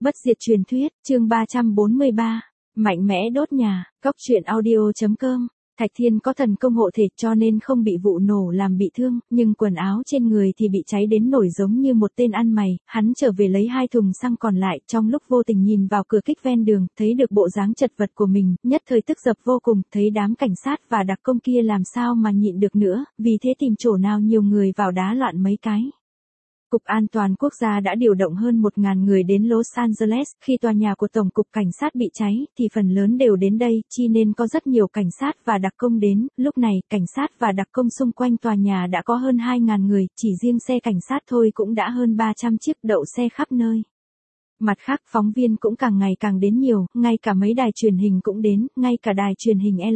Bất diệt truyền thuyết, chương 343. Mạnh mẽ đốt nhà, Cóc truyện audio.com. Thạch Thiên có thần công hộ thể cho nên không bị vụ nổ làm bị thương, nhưng quần áo trên người thì bị cháy đến nổi giống như một tên ăn mày. Hắn trở về lấy 2 thùng xăng còn lại, trong lúc vô tình nhìn vào cửa kích ven đường, thấy được bộ dáng chật vật của mình, nhất thời tức giận vô cùng, thấy đám cảnh sát và đặc công kia làm sao mà nhịn được nữa, vì thế tìm chỗ nào nhiều người vào đá loạn mấy cái. Cục An toàn Quốc gia đã điều động hơn 1.000 người đến Los Angeles, khi tòa nhà của Tổng cục Cảnh sát bị cháy, thì phần lớn đều đến đây, chi nên có rất nhiều cảnh sát và đặc công đến. Lúc này, cảnh sát và đặc công xung quanh tòa nhà đã có hơn 2.000 người, chỉ riêng xe cảnh sát thôi cũng đã hơn 300 chiếc đậu xe khắp nơi. Mặt khác, phóng viên cũng càng ngày càng đến nhiều, ngay cả mấy đài truyền hình cũng đến, ngay cả đài truyền hình L.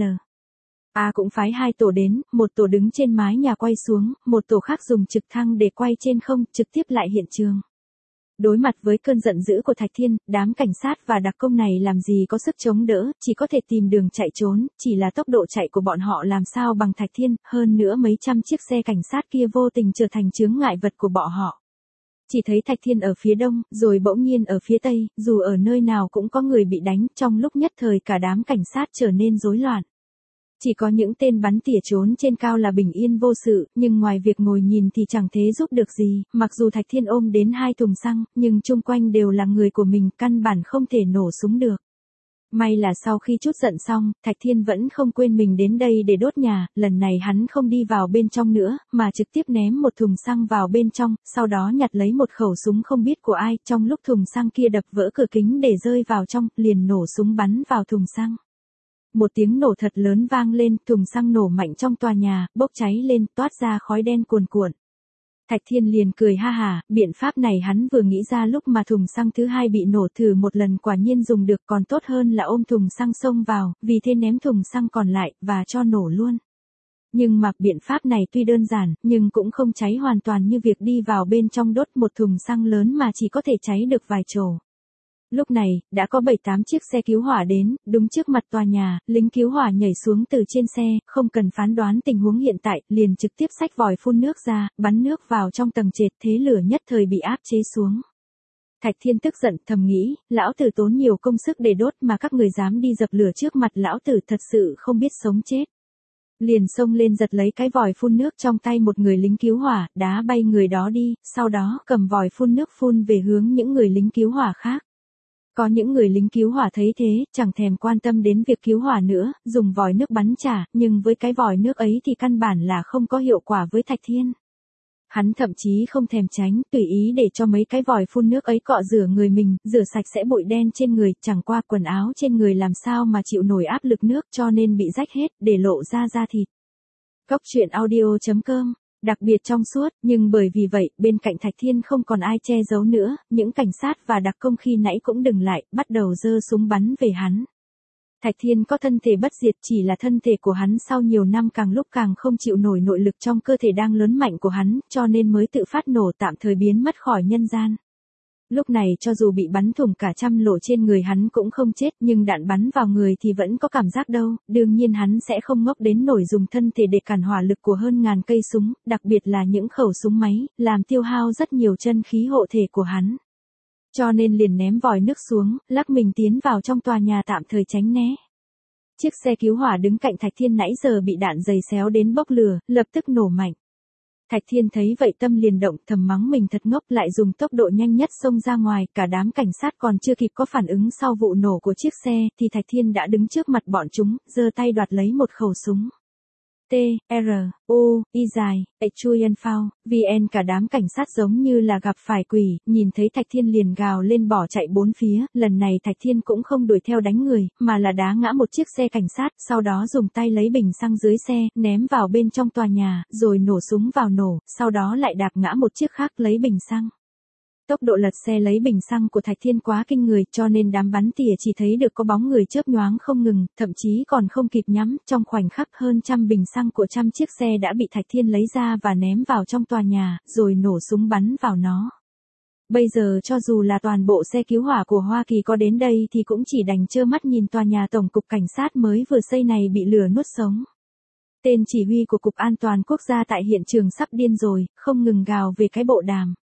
A cũng phái 2 tổ đến, một tổ đứng trên mái nhà quay xuống, một tổ khác dùng trực thăng để quay trên không, trực tiếp lại hiện trường. Đối mặt với cơn giận dữ của Thạch Thiên, đám cảnh sát và đặc công này làm gì có sức chống đỡ, chỉ có thể tìm đường chạy trốn, chỉ là tốc độ chạy của bọn họ làm sao bằng Thạch Thiên, hơn nữa mấy trăm chiếc xe cảnh sát kia vô tình trở thành chướng ngại vật của bọn họ. Chỉ thấy Thạch Thiên ở phía đông, rồi bỗng nhiên ở phía tây, dù ở nơi nào cũng có người bị đánh, trong lúc nhất thời cả đám cảnh sát trở nên rối loạn. Chỉ có những tên bắn tỉa trốn trên cao là bình yên vô sự, nhưng ngoài việc ngồi nhìn thì chẳng thế giúp được gì, mặc dù Thạch Thiên ôm đến 2 thùng xăng, nhưng chung quanh đều là người của mình, căn bản không thể nổ súng được. May là sau khi chút giận xong, Thạch Thiên vẫn không quên mình đến đây để đốt nhà, lần này hắn không đi vào bên trong nữa, mà trực tiếp ném một thùng xăng vào bên trong, sau đó nhặt lấy một khẩu súng không biết của ai, trong lúc thùng xăng kia đập vỡ cửa kính để rơi vào trong, liền nổ súng bắn vào thùng xăng. Một tiếng nổ thật lớn vang lên, thùng xăng nổ mạnh trong tòa nhà, bốc cháy lên, toát ra khói đen cuồn cuộn. Thạch Thiên liền cười ha hả, biện pháp này hắn vừa nghĩ ra lúc mà thùng xăng thứ 2 bị nổ, thử một lần quả nhiên dùng được, còn tốt hơn là ôm thùng xăng xông vào, vì thế ném thùng xăng còn lại, và cho nổ luôn. Nhưng mà biện pháp này tuy đơn giản, nhưng cũng không cháy hoàn toàn như việc đi vào bên trong đốt một thùng xăng lớn mà chỉ có thể cháy được vài chỗ. Lúc này, đã có 7-8 chiếc xe cứu hỏa đến, đúng trước mặt tòa nhà, lính cứu hỏa nhảy xuống từ trên xe, không cần phán đoán tình huống hiện tại, liền trực tiếp xách vòi phun nước ra, bắn nước vào trong tầng trệt, thế lửa nhất thời bị áp chế xuống. Thạch Thiên tức giận, thầm nghĩ, lão tử tốn nhiều công sức để đốt mà các người dám đi dập lửa trước mặt lão tử, thật sự không biết sống chết. Liền xông lên giật lấy cái vòi phun nước trong tay một người lính cứu hỏa, đá bay người đó đi, sau đó cầm vòi phun nước phun về hướng những người lính cứu hỏa khác. Có những người lính cứu hỏa thấy thế, chẳng thèm quan tâm đến việc cứu hỏa nữa, dùng vòi nước bắn trả, nhưng với cái vòi nước ấy thì căn bản là không có hiệu quả với Thạch Thiên. Hắn thậm chí không thèm tránh, tùy ý để cho mấy cái vòi phun nước ấy cọ rửa người mình, rửa sạch sẽ bụi đen trên người, chẳng qua quần áo trên người làm sao mà chịu nổi áp lực nước cho nên bị rách hết, để lộ ra da thịt. Cóc truyện audio.com. Đặc biệt trong suốt, nhưng bởi vì vậy, bên cạnh Thạch Thiên không còn ai che giấu nữa, những cảnh sát và đặc công khi nãy cũng dừng lại, bắt đầu giơ súng bắn về hắn. Thạch Thiên có thân thể bất diệt, chỉ là thân thể của hắn sau nhiều năm càng lúc càng không chịu nổi nội lực trong cơ thể đang lớn mạnh của hắn, cho nên mới tự phát nổ, tạm thời biến mất khỏi nhân gian. Lúc này cho dù bị bắn thủng cả trăm lỗ trên người hắn cũng không chết, nhưng đạn bắn vào người thì vẫn có cảm giác đâu, đương nhiên hắn sẽ không ngốc đến nổi dùng thân thể để cản hỏa lực của hơn ngàn cây súng, đặc biệt là những khẩu súng máy, làm tiêu hao rất nhiều chân khí hộ thể của hắn. Cho nên liền ném vòi nước xuống, lắc mình tiến vào trong tòa nhà tạm thời tránh né. Chiếc xe cứu hỏa đứng cạnh Thạch Thiên nãy giờ bị đạn giày xéo đến bốc lửa, lập tức nổ mạnh. Thạch Thiên thấy vậy tâm liền động, thầm mắng mình thật ngốc, lại dùng tốc độ nhanh nhất xông ra ngoài, cả đám cảnh sát còn chưa kịp có phản ứng sau vụ nổ của chiếc xe, thì Thạch Thiên đã đứng trước mặt bọn chúng, giơ tay đoạt lấy một khẩu súng. T, R, U, Y dài, Chuyen Phao, VN cả đám cảnh sát giống như là gặp phải quỷ, nhìn thấy Thạch Thiên liền gào lên bỏ chạy bốn phía, lần này Thạch Thiên cũng không đuổi theo đánh người, mà là đá ngã một chiếc xe cảnh sát, sau đó dùng tay lấy bình xăng dưới xe, ném vào bên trong tòa nhà, rồi nổ súng vào nổ, sau đó lại đạp ngã một chiếc khác lấy bình xăng. Tốc độ lật xe lấy bình xăng của Thạch Thiên quá kinh người, cho nên đám bắn tỉa chỉ thấy được có bóng người chớp nhoáng không ngừng, thậm chí còn không kịp nhắm, trong khoảnh khắc hơn trăm bình xăng của trăm chiếc xe đã bị Thạch Thiên lấy ra và ném vào trong tòa nhà, rồi nổ súng bắn vào nó. Bây giờ cho dù là toàn bộ xe cứu hỏa của Hoa Kỳ có đến đây thì cũng chỉ đành trơ mắt nhìn tòa nhà Tổng cục Cảnh sát mới vừa xây này bị lửa nuốt sống. Tên chỉ huy của Cục An toàn Quốc gia tại hiện trường sắp điên rồi, không ngừng gào về cái bộ đàm.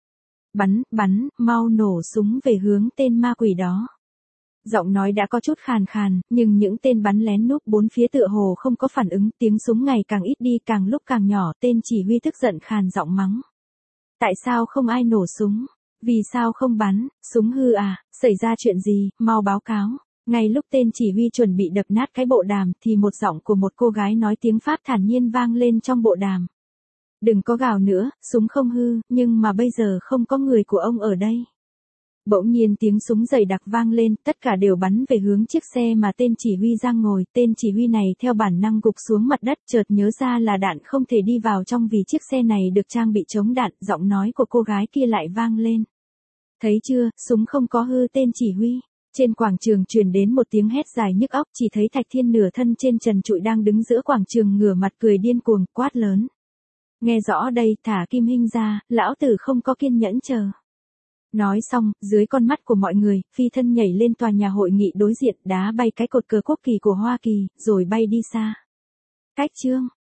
Bắn, mau nổ súng về hướng tên ma quỷ đó. Giọng nói đã có chút khàn khàn, nhưng những tên bắn lén núp bốn phía tựa hồ không có phản ứng, tiếng súng ngày càng ít đi càng lúc càng nhỏ, tên chỉ huy tức giận khàn giọng mắng. Tại sao không ai nổ súng? Vì sao không bắn? Súng hư à? Xảy ra chuyện gì? Mau báo cáo. Ngay lúc tên chỉ huy chuẩn bị đập nát cái bộ đàm thì một giọng của một cô gái nói tiếng Pháp thản nhiên vang lên trong bộ đàm. Đừng có gào nữa, súng không hư, nhưng mà bây giờ không có người của ông ở đây. Bỗng nhiên tiếng súng dày đặc vang lên, tất cả đều bắn về hướng chiếc xe mà tên chỉ huy đang ngồi. Tên chỉ huy này theo bản năng gục xuống mặt đất, chợt nhớ ra là đạn không thể đi vào trong vì chiếc xe này được trang bị chống đạn. Giọng nói của cô gái kia lại vang lên. Thấy chưa, súng không có hư. Tên chỉ huy. Trên quảng trường truyền đến một tiếng hét dài nhức óc, chỉ thấy Thạch Thiên nửa thân trên trần trụi đang đứng giữa quảng trường ngửa mặt cười điên cuồng, quát lớn. Nghe rõ đây, thả Kim Hinh ra, lão tử không có kiên nhẫn chờ. Nói xong, dưới con mắt của mọi người, phi thân nhảy lên tòa nhà hội nghị đối diện, đá bay cái cột cờ quốc kỳ của Hoa Kỳ, rồi bay đi xa. Cách chương.